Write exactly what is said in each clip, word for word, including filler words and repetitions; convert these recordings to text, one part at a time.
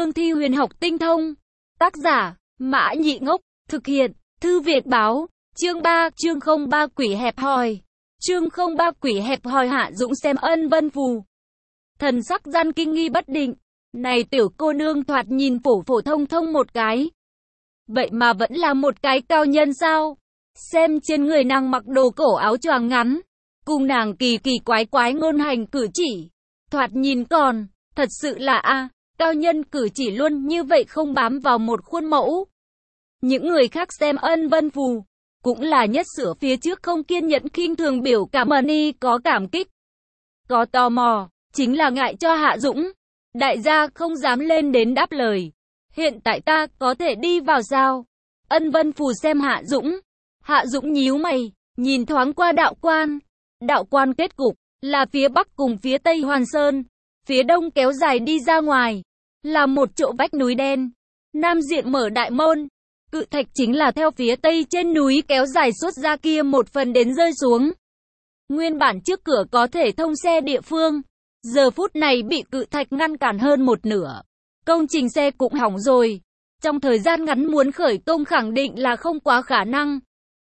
cương thi huyền học tinh thông. Tác giả, Mã Nhị Ngốc, thực hiện, Thư Việt Báo, chương ba, chương không ba quỷ hẹp hòi. Chương không ba quỷ hẹp hòi. Hạ Dũng xem Ân Vân Phù. Thần sắc gian kinh nghi bất định. Này tiểu cô nương thoạt nhìn phổ phổ thông thông một cái. Vậy mà vẫn là một cái cao nhân sao? Xem trên người nàng mặc đồ cổ áo choàng ngắn. Cùng nàng kỳ kỳ quái quái ngôn hành cử chỉ. Thoạt nhìn còn, thật sự là a à, cao nhân cử chỉ luôn như vậy không bám vào một khuôn mẫu. Những người khác xem Ân Vân Phù. Cũng là nhất sửa phía trước không kiên nhẫn khinh thường biểu cảm ơn y có cảm kích. Có tò mò, chính là ngại cho Hạ Dũng. Đại gia không dám lên đến đáp lời. Hiện tại ta có thể đi vào sao? Ân Vân Phù xem Hạ Dũng. Hạ Dũng nhíu mày, nhìn thoáng qua đạo quan. Đạo quan kết cục là phía bắc cùng phía tây Hoàn Sơn. Phía đông kéo dài đi ra ngoài, là một chỗ vách núi đen. Nam diện mở đại môn. Cự thạch chính là theo phía tây trên núi kéo dài suốt ra kia một phần đến rơi xuống. Nguyên bản trước cửa có thể thông xe địa phương. Giờ phút này bị cự thạch ngăn cản hơn một nửa. Công trình xe cũng hỏng rồi. Trong thời gian ngắn muốn khởi công khẳng định là không quá khả năng.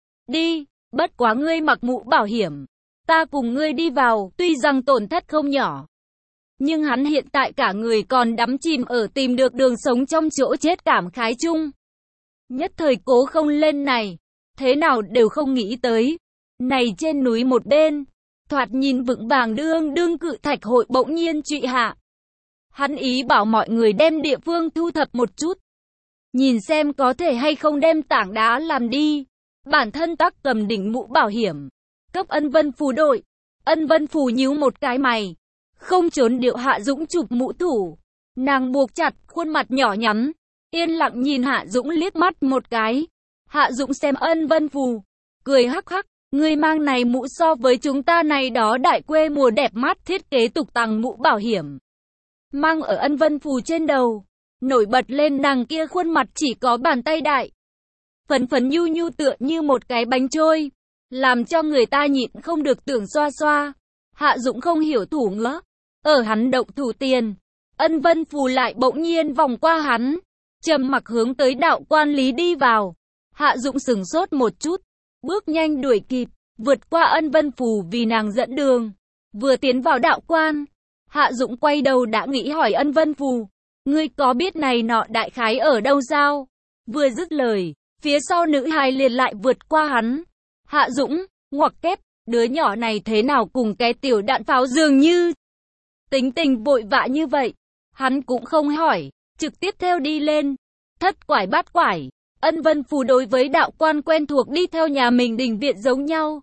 Đi, bất quá ngươi mặc mũ bảo hiểm. Ta cùng ngươi đi vào, tuy rằng tổn thất không nhỏ. Nhưng hắn hiện tại cả người còn đắm chìm ở tìm được đường sống trong chỗ chết cảm khái chung. Nhất thời cố không lên này, thế nào đều không nghĩ tới. Này trên núi một bên, thoạt nhìn vững vàng đương đương cự thạch hội bỗng nhiên trụy hạ. Hắn ý bảo mọi người đem địa phương thu thập một chút. Nhìn xem có thể hay không đem tảng đá làm đi. Bản thân tắc cầm đỉnh mũ bảo hiểm. Cấp Ân Vân Phù đội. Ân Vân Phù nhíu một cái mày. Không trốn điệu Hạ Dũng chụp mũ thủ. Nàng buộc chặt khuôn mặt nhỏ nhắn. Yên lặng nhìn Hạ Dũng liếc mắt một cái. Hạ Dũng xem Ân Vân Phù. Cười hắc hắc. Người mang này mũ so với chúng ta này đó đại quê mùa đẹp mắt thiết kế tục tằng mũ bảo hiểm. Mang ở Ân Vân Phù trên đầu. Nổi bật lên nàng kia khuôn mặt chỉ có bàn tay đại. Phấn phấn nhu nhu tựa như một cái bánh trôi. Làm cho người ta nhịn không được tưởng xoa xoa. Hạ Dũng không hiểu thủ ngứa. Ở hắn động thủ tiền. Ân Vân Phù lại bỗng nhiên vòng qua hắn. Trầm mặc hướng tới đạo quan lý đi vào. Hạ Dũng sừng sốt một chút. Bước nhanh đuổi kịp. Vượt qua Ân Vân Phù vì nàng dẫn đường. Vừa tiến vào đạo quan. Hạ Dũng quay đầu đã nghĩ hỏi Ân Vân Phù. Ngươi có biết này nọ đại khái ở đâu sao? Vừa dứt lời. Phía sau nữ hài liền lại vượt qua hắn. Hạ Dũng, ngoặc kép, đứa nhỏ này thế nào cùng cái tiểu đạn pháo dường như. Tính tình vội vã như vậy. Hắn cũng không hỏi, trực tiếp theo đi lên. Thất quải bát quải. Ân Vân Phù đối với đạo quan quen thuộc đi theo nhà mình đình viện giống nhau.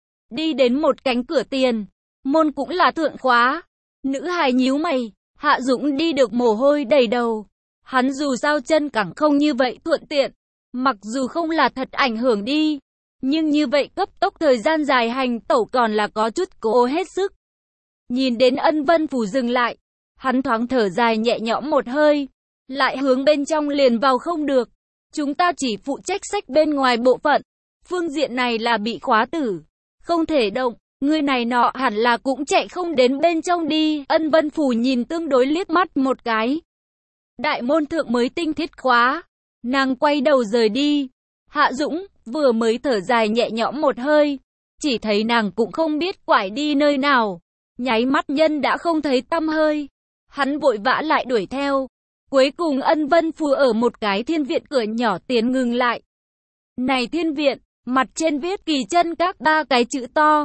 Đi đến một cánh cửa tiền. Môn cũng là thượng khóa. Nữ hài nhíu mày. Hạ Dũng đi được mồ hôi đầy đầu. Hắn dù sao chân cẳng không như vậy thuận tiện. Mặc dù không là thật ảnh hưởng đi. Nhưng như vậy cấp tốc thời gian dài hành tẩu còn là có chút cố hết sức. Nhìn đến Ân Vân Phù dừng lại. Hắn thoáng thở dài nhẹ nhõm một hơi. Lại hướng bên trong liền vào không được. Chúng ta chỉ phụ trách sách bên ngoài bộ phận. Phương diện này là bị khóa tử. Không thể động. Người này nọ hẳn là cũng chạy không đến bên trong đi. Ân Vân Phù nhìn tương đối liếc mắt một cái. Đại môn thượng mới tinh thiết khóa. Nàng quay đầu rời đi. Hạ Dũng vừa mới thở dài nhẹ nhõm một hơi. Chỉ thấy nàng cũng không biết quải đi nơi nào. Nháy mắt nhân đã không thấy tăm hơi. Hắn vội vã lại đuổi theo. Cuối cùng Ân Vân Phù ở một cái thiên viện cửa nhỏ tiến ngừng lại. Này thiên viện, mặt trên viết kỳ chân các ba cái chữ to.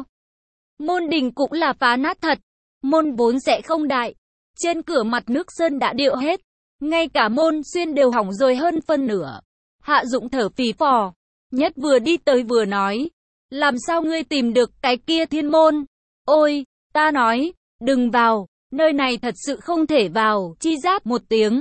Môn đình cũng là phá nát thật. Môn vốn sẽ không đại. Trên cửa mặt nước sơn đã điệu hết. Ngay cả môn xuyên đều hỏng rồi hơn phân nửa. Hạ Dũng thở phì phò. Nhất vừa đi tới vừa nói. Làm sao ngươi tìm được cái kia thiên môn? Ôi, ta nói, đừng vào. Nơi này thật sự không thể vào. Chi giáp một tiếng.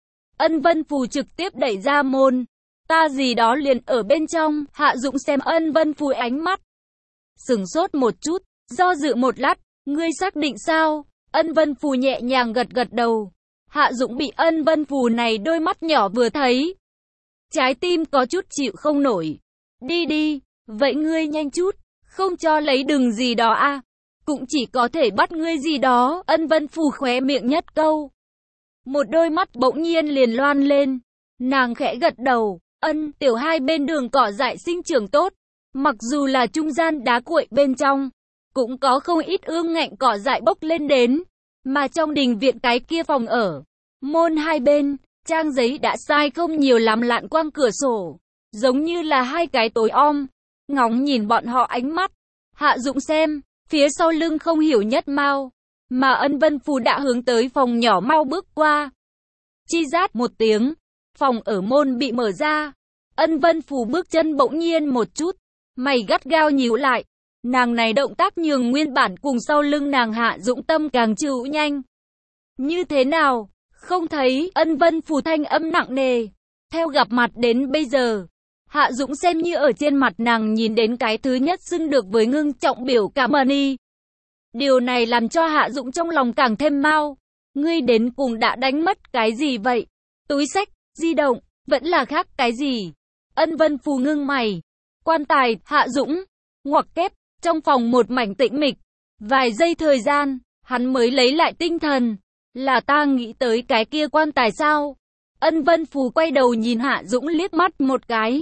Ân Vân Phù trực tiếp đẩy ra môn. Ta gì đó liền ở bên trong. Hạ Dũng xem Ân Vân Phù ánh mắt. Sừng sốt một chút. Do dự một lát. Ngươi xác định sao? Ân Vân Phù nhẹ nhàng gật gật đầu. Hạ Dũng bị Ân Vân Phù này đôi mắt nhỏ vừa thấy. Trái tim có chút chịu không nổi. Đi đi. Vậy ngươi nhanh chút. Không cho lấy đừng gì đó à. Cũng chỉ có thể bắt ngươi gì đó. Ân Vân Phù khóe miệng nhất câu. một đôi mắt bỗng nhiên liền loan lên. Nàng khẽ gật đầu, ân, tiểu hai bên đường cỏ dại sinh trưởng tốt. Mặc dù là trung gian đá cuội bên trong, cũng có không ít ương ngạnh cỏ dại bốc lên đến. Mà trong đình viện cái kia phòng ở, môn hai bên, trang giấy đã sai không nhiều lắm lạn quang cửa sổ. Giống như là hai cái tối om, ngóng nhìn bọn họ ánh mắt. Hạ Dũng xem, phía sau lưng không hiểu nhất mau, mà Ân Vân Phù đã hướng tới phòng nhỏ mau bước qua. Chi rát một tiếng, phòng ở môn bị mở ra. Ân Vân Phù bước chân bỗng nhiên một chút, mày gắt gao nhíu lại. Nàng này động tác nhường nguyên bản cùng sau lưng nàng Hạ Dũng tâm càng chịu nhanh. Như thế nào? Không thấy? Ân Vân Phù thanh âm nặng nề. Theo gặp mặt đến bây giờ, Hạ Dũng xem như ở trên mặt nàng nhìn đến cái thứ nhất xưng được với ngưng trọng biểu cảm ơn y. Điều này làm cho Hạ Dũng trong lòng càng thêm mau. Ngươi đến cùng đã đánh mất cái gì vậy? Túi xách, di động, vẫn là khác cái gì? Ân Vân Phù ngưng mày. Quan tài, Hạ Dũng, ngoặc kép, trong phòng một mảnh tĩnh mịch. Vài giây thời gian, hắn mới lấy lại tinh thần. Là ta nghĩ tới cái kia quan tài sao? Ân Vân Phù quay đầu nhìn Hạ Dũng liếc mắt một cái.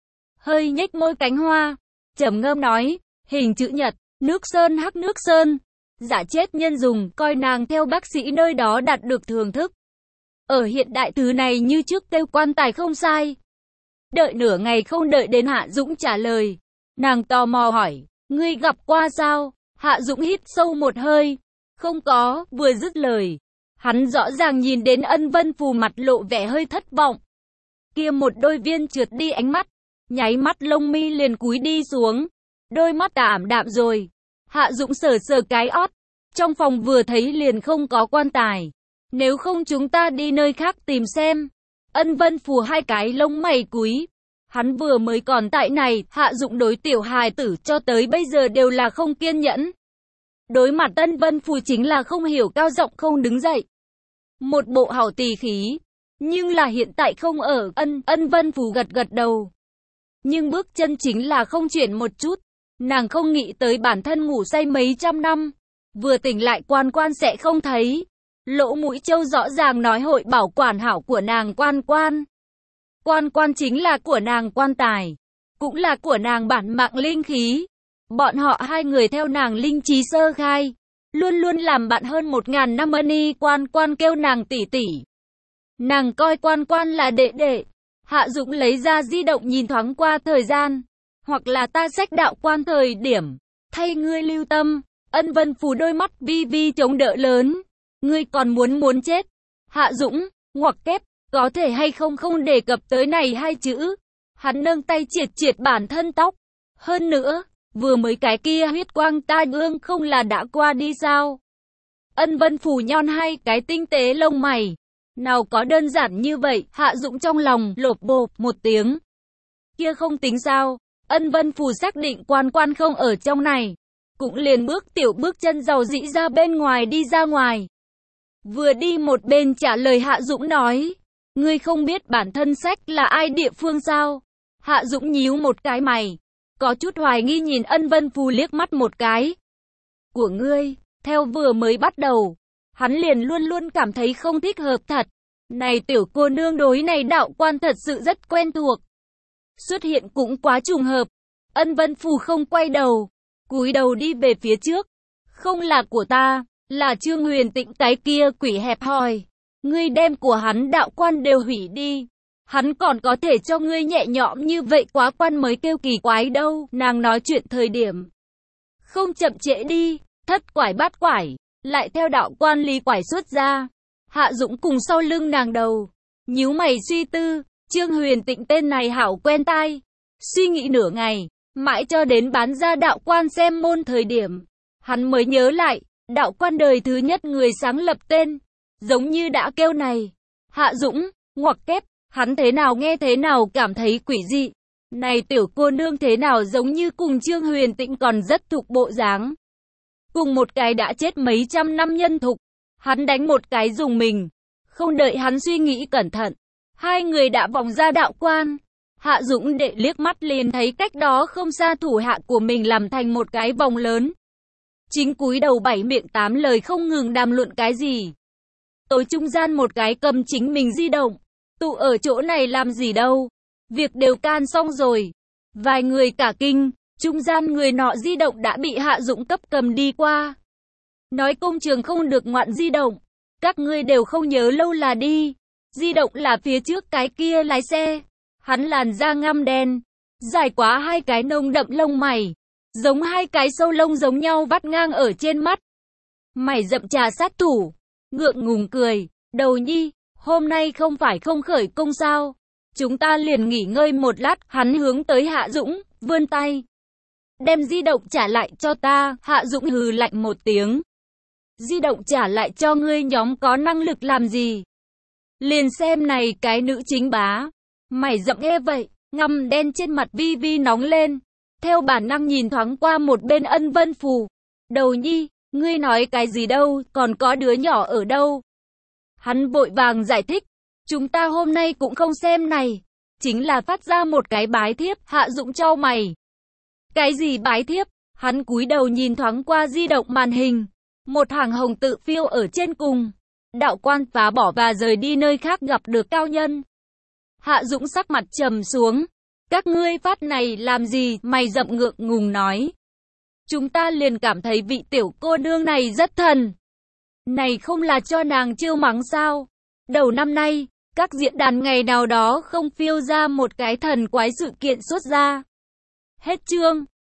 Hơi nhếch môi cánh hoa, trầm ngâm nói, hình chữ nhật, nước sơn hắc nước sơn. Giả chết nhân dùng, coi nàng theo bác sĩ nơi đó đạt được thưởng thức. Ở hiện đại thứ này như trước kêu quan tài không sai. Đợi nửa ngày không đợi đến Hạ Dũng trả lời. Nàng tò mò hỏi, ngươi gặp qua sao? Hạ Dũng hít sâu một hơi. Không có, vừa dứt lời. Hắn rõ ràng nhìn đến Ân Vân Phù mặt lộ vẻ hơi thất vọng. Kia một đôi viên trượt đi ánh mắt. Nháy mắt lông mi liền cúi đi xuống. Đôi mắt ảm đạm rồi. Hạ Dũng sờ sờ cái ót. Trong phòng vừa thấy liền không có quan tài. Nếu không chúng ta đi nơi khác tìm xem. Ân Vân Phù hai cái lông mày cúi. Hắn vừa mới còn tại này. Hạ Dũng đối tiểu hài tử cho tới bây giờ đều là không kiên nhẫn. Đối mặt Ân Vân Phù chính là không hiểu cao giọng không đứng dậy. Một bộ hào tỳ khí. Nhưng là hiện tại không ở. Ân, Ân Vân Phù gật gật đầu. Nhưng bước chân chính là không chuyển một chút. Nàng không nghĩ tới bản thân ngủ say mấy trăm năm. Vừa tỉnh lại Quan Quan sẽ không thấy. Lỗ Mũi Châu rõ ràng nói hội bảo quản hảo của nàng Quan Quan. Quan Quan chính là của nàng quan tài. Cũng là của nàng bản mạng linh khí. Bọn họ hai người theo nàng linh trí sơ khai. Luôn luôn làm bạn hơn một ngàn năm. Ân y Quan Quan kêu nàng tỷ tỷ. Nàng coi Quan Quan là đệ đệ. Hạ Dũng lấy ra di động nhìn thoáng qua thời gian. Hoặc là ta xách đạo quan thời điểm. Thay ngươi lưu tâm. Ân Vân Phù đôi mắt vi vi chống đỡ lớn. Ngươi còn muốn muốn chết. Hạ Dũng, ngoặc kép, có thể hay không không đề cập tới này hai chữ. Hắn nâng tay triệt triệt bản thân tóc. Hơn nữa, vừa mới cái kia huyết quang tai ương không là đã qua đi sao? Ân Vân Phù nhon hai cái tinh tế lông mày. Nào có đơn giản như vậy. Hạ Dũng trong lòng lột bột một tiếng. Kia không tính sao? Ân Vân Phù xác định Quan Quan không ở trong này. Cũng liền bước tiểu bước chân giàu dĩ ra bên ngoài đi ra ngoài. Vừa đi một bên trả lời Hạ Dũng nói. Ngươi không biết bản thân sách là ai địa phương sao? Hạ Dũng nhíu một cái mày. Có chút hoài nghi nhìn Ân Vân Phù liếc mắt một cái. Của ngươi, theo vừa mới bắt đầu. Hắn liền luôn luôn cảm thấy không thích hợp thật. Này tiểu cô nương đối này đạo quan thật sự rất quen thuộc. Xuất hiện cũng quá trùng hợp. Ân Vân Phù không quay đầu. Cúi đầu đi về phía trước. Không là của ta, là Trương Huyền Tĩnh cái kia quỷ hẹp hòi. Ngươi đem của hắn đạo quan đều hủy đi. Hắn còn có thể cho ngươi nhẹ nhõm như vậy quá quan mới kêu kỳ quái đâu. Nàng nói chuyện thời điểm. Không chậm trễ đi, thất quải bát quải. Lại theo đạo quan lý quải xuất ra. Hạ Dũng cùng sau lưng nàng đầu. Nhíu mày suy tư. Trương Huyền Tĩnh tên này hảo quen tai. Suy nghĩ nửa ngày. Mãi cho đến bán ra đạo quan xem môn thời điểm. Hắn mới nhớ lại. Đạo quan đời thứ nhất người sáng lập tên. Giống như đã kêu này. Hạ Dũng, ngoặc kép. Hắn thế nào nghe thế nào cảm thấy quỷ dị. Này tiểu cô nương thế nào giống như cùng Trương Huyền Tĩnh còn rất thục bộ dáng. Cùng một cái đã chết mấy trăm năm nhân thục. Hắn đánh một cái dùng mình. Không đợi hắn suy nghĩ cẩn thận. Hai người đã vòng ra đạo quan. Hạ Dũng đệ liếc mắt liền thấy cách đó không xa thủ hạ của mình làm thành một cái vòng lớn. Chính cúi đầu bảy miệng tám lời không ngừng đàm luận cái gì. Tối trung gian một cái cầm chính mình di động. Tụ ở chỗ này làm gì đâu? Việc đều can xong rồi. Vài người cả kinh, trung gian người nọ di động đã bị Hạ Dũng cấp cầm đi qua. Nói công trường không được ngoạn di động. Các ngươi đều không nhớ lâu là đi. Di động là phía trước cái kia lái xe. Hắn làn da ngăm đen, dài quá hai cái nông đậm lông mày, giống hai cái sâu lông giống nhau vắt ngang ở trên mắt. Mày rậm trà sát thủ, ngượng ngùng cười, đầu nhi, hôm nay không phải không khởi công sao? Chúng ta liền nghỉ ngơi một lát, hắn hướng tới Hạ Dũng, vươn tay. Đem di động trả lại cho ta, Hạ Dũng hừ lạnh một tiếng. Di động trả lại cho ngươi nhóm có năng lực làm gì? Liền xem này cái nữ chính bá. Mày rậm nghe vậy, ngăm đen trên mặt vi vi nóng lên. Theo bản năng nhìn thoáng qua một bên Ân Vân Phù. Đầu nhi, ngươi nói cái gì đâu, còn có đứa nhỏ ở đâu? Hắn vội vàng giải thích. Chúng ta hôm nay cũng không xem này. Chính là phát ra một cái bái thiếp, Hạ Dũng chau mày. Cái gì bái thiếp? Hắn cúi đầu nhìn thoáng qua di động màn hình. Một hàng hồng tự phiêu ở trên cùng. Đạo quan phá bỏ và rời đi nơi khác gặp được cao nhân. Hạ Dũng sắc mặt trầm xuống. Các ngươi phát này làm gì? Mày rậm ngượng ngùng nói. Chúng ta liền cảm thấy vị tiểu cô nương này rất thần. Này không là cho nàng trêu mắng sao? Đầu năm nay, các diễn đàn ngày nào đó không phiêu ra một cái thần quái sự kiện xuất ra. Hết chương.